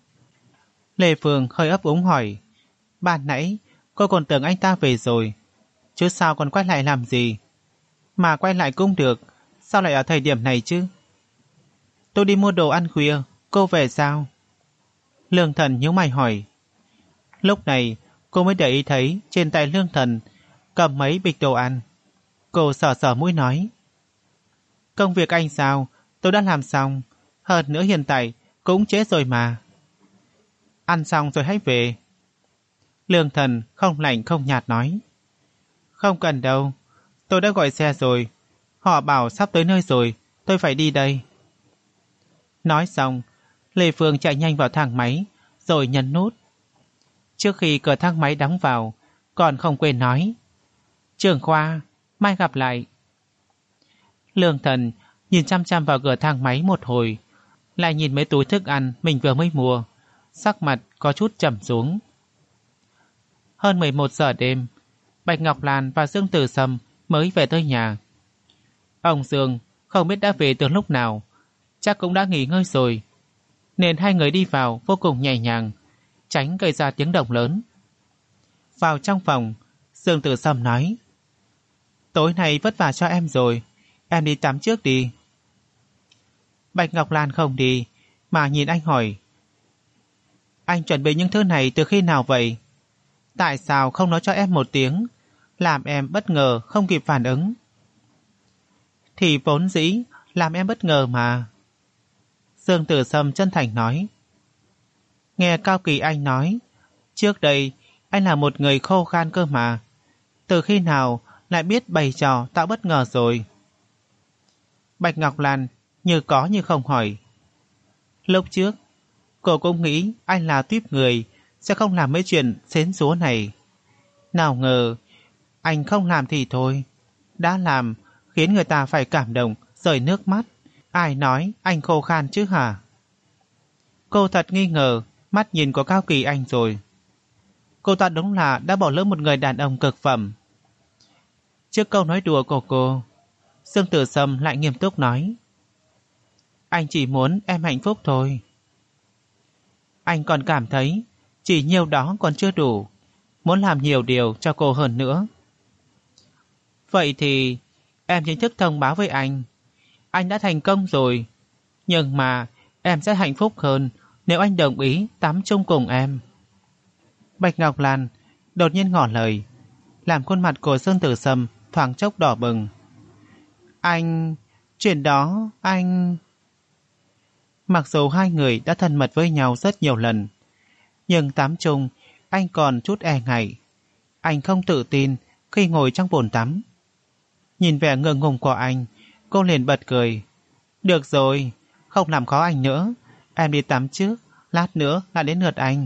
Lê Phương hơi ấp úng hỏi. Ban nãy cô còn tưởng anh ta về rồi, chứ sao còn quay lại làm gì? Mà quay lại cũng được, sao lại ở thời điểm này chứ? Tôi đi mua đồ ăn khuya, cô về sao? Lương Thần nhíu mày hỏi. Lúc này cô mới để ý thấy trên tay Lương Thần cầm mấy bịch đồ ăn. Cô sờ sờ mũi nói: Công việc anh sao? Tôi đã làm xong. Hơn nữa hiện tại cũng trễ rồi mà. Ăn xong rồi hãy về. Lương Thần không lạnh không nhạt nói: Không cần đâu, tôi đã gọi xe rồi. Họ bảo sắp tới nơi rồi, tôi phải đi đây. Nói xong, Lê Phương chạy nhanh vào thang máy, rồi nhấn nút. Trước khi cửa thang máy đóng vào, còn không quên nói: Trưởng khoa, mai gặp lại. Lương Thần nhìn chăm chăm vào cửa thang máy một hồi, lại nhìn mấy túi thức ăn mình vừa mới mua, sắc mặt có chút trầm xuống. Hơn 11 giờ đêm, Bạch Ngọc Lan và Dương Tử Sâm mới về tới nhà. Ông Dương không biết đã về từ lúc nào, chắc cũng đã nghỉ ngơi rồi, nên hai người đi vào vô cùng nhẹ nhàng, tránh gây ra tiếng động lớn. Vào trong phòng, Dương Tử Sâm nói: Tối nay vất vả cho em rồi, em đi tắm trước đi. Bạch Ngọc Lan không đi, mà nhìn anh hỏi: Anh chuẩn bị những thứ này từ khi nào vậy? Tại sao không nói cho em một tiếng, làm em bất ngờ không kịp phản ứng? Thì vốn dĩ làm em bất ngờ mà. Dương Tử Sâm chân thành nói. Nghe Cao Kỳ Anh nói, trước đây anh là một người khô khan cơ mà. Từ khi nào lại biết bày trò tạo bất ngờ rồi? Bạch Ngọc Lan như có như không hỏi. Lúc trước, cô cũng nghĩ anh là tuýp người sẽ không làm mấy chuyện xến xúa này. Nào ngờ, anh không làm thì thôi, đã làm khiến người ta phải cảm động, rơi nước mắt, Ai nói anh khô khan chứ hả? Cô thật nghi ngờ, mắt nhìn có Cao Kỳ Anh rồi. Cô ta đúng là đã bỏ lỡ một người đàn ông cực phẩm. Trước câu nói đùa của cô, Dương Tử Sâm lại nghiêm túc nói: Anh chỉ muốn em hạnh phúc thôi. Anh còn cảm thấy chỉ nhiều đó còn chưa đủ, muốn làm nhiều điều cho cô hơn nữa. Vậy thì em chính thức thông báo với anh đã thành công rồi. Nhưng mà em sẽ hạnh phúc hơn nếu anh đồng ý tắm chung cùng em. Bạch Ngọc Lan đột nhiên ngỏ lời, làm khuôn mặt của Dương Tử Sâm thoáng chốc đỏ bừng. Chuyện đó anh... Mặc dù hai người đã thân mật với nhau rất nhiều lần, nhưng tắm chung anh còn chút e ngại. Anh không tự tin khi ngồi trong bồn tắm. Nhìn vẻ ngượng ngùng của anh, cô liền bật cười. Được rồi, không làm khó anh nữa. Em đi tắm trước, lát nữa là đến lượt anh.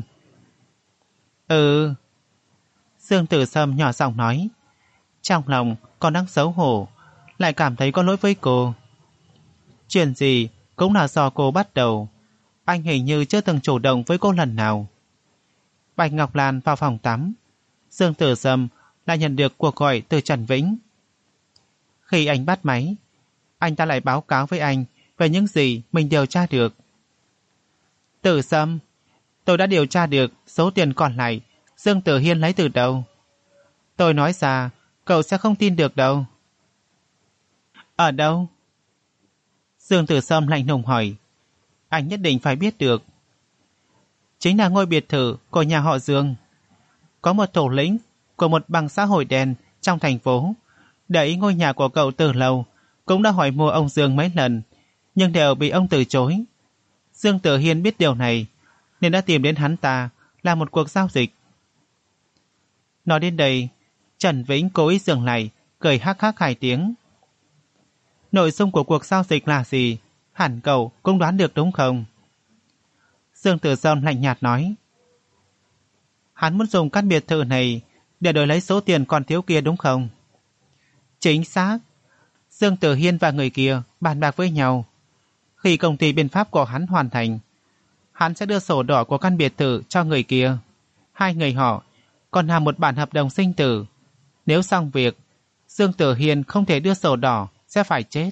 Ừ. Dương Tử Sâm nhỏ giọng nói. Trong lòng còn đang xấu hổ, lại cảm thấy có lỗi với cô. Chuyện gì cũng là do cô bắt đầu. Anh hình như chưa từng chủ động với cô lần nào. Bạch Ngọc Lan vào phòng tắm. Dương Tử Sâm lại nhận được cuộc gọi từ Trần Vĩnh. Khi anh bắt máy, anh ta lại báo cáo với anh về những gì mình điều tra được. Tử Sâm, tôi đã điều tra được số tiền còn lại Dương Tử Hiên lấy từ đâu. Tôi nói ra, cậu sẽ không tin được đâu. Ở đâu? Dương Tử Sâm lạnh lùng hỏi. Anh nhất định phải biết được. Chính là ngôi biệt thự của nhà họ Dương. Có một thủ lĩnh của một bang xã hội đen trong thành phố để ý ngôi nhà của cậu từ lâu, cũng đã hỏi mua ông Dương mấy lần, nhưng đều bị ông từ chối. Dương Tử Hiên biết điều này nên đã tìm đến hắn ta làm một cuộc giao dịch. Nói đến đây, Trần Vĩnh cố ý dừng lại, cười hắc hắc 2 tiếng. Nội dung của cuộc giao dịch là gì? Hẳn cậu cũng đoán được đúng không? Dương Tử Sâm lạnh nhạt nói. Hắn muốn dùng căn biệt thự này để đổi lấy số tiền còn thiếu kia đúng không? Chính xác. Dương Tử Hiên và người kia bàn bạc với nhau. Khi công ty biên pháp của hắn hoàn thành, hắn sẽ đưa sổ đỏ của căn biệt thự cho người kia. Hai người họ còn làm một bản hợp đồng sinh tử. Nếu xong việc, Dương Tử Hiên không thể đưa sổ đỏ sẽ phải chết.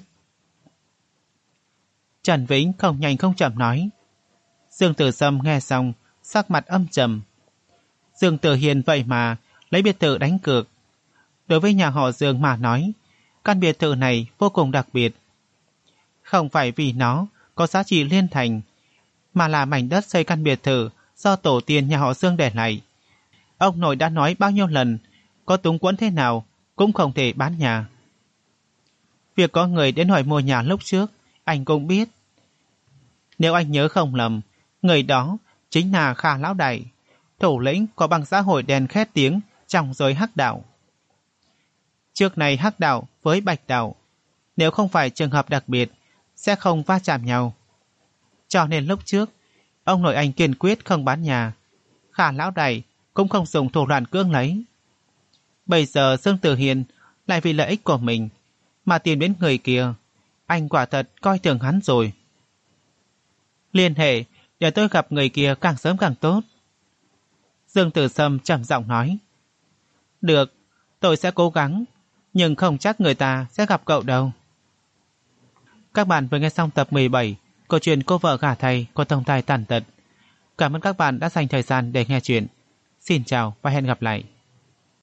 Trần Vĩnh không nhanh không chậm nói. Dương Tử Sâm nghe xong, sắc mặt âm trầm. Dương Tử Hiên vậy mà lấy biệt thự đánh cược. Đối với nhà họ Dương mà nói, căn biệt thự này vô cùng đặc biệt. Không phải vì nó có giá trị liên thành, mà là mảnh đất xây căn biệt thự do tổ tiên nhà họ Dương để lại. Ông nội đã nói bao nhiêu lần, có túng quẫn thế nào cũng không thể bán nhà. Việc có người đến hỏi mua nhà lúc trước, anh cũng biết. Nếu anh nhớ không lầm, người đó chính là Kha Lão Đại, thủ lĩnh có bang xã hội đen khét tiếng trong giới hắc đạo. Trước này hắc đạo với bạch đạo, nếu không phải trường hợp đặc biệt, sẽ không va chạm nhau. Cho nên lúc trước, ông nội anh kiên quyết không bán nhà. Kha Lão Đại cũng không dùng thủ đoạn cưỡng lấy. Bây giờ Dương Tử Hiên lại vì lợi ích của mình mà tìm đến người kia. Anh quả thật coi thường hắn rồi. Liên hệ để tôi gặp người kia càng sớm càng tốt. Dương Tử Sâm trầm giọng nói. Được, tôi sẽ cố gắng, nhưng không chắc người ta sẽ gặp cậu đâu. Các bạn vừa nghe xong tập 17 câu chuyện Cô vợ gả thầy của Tổng tài Tàn Tật. Cảm ơn các bạn đã dành thời gian để nghe chuyện. Xin chào và hẹn gặp lại.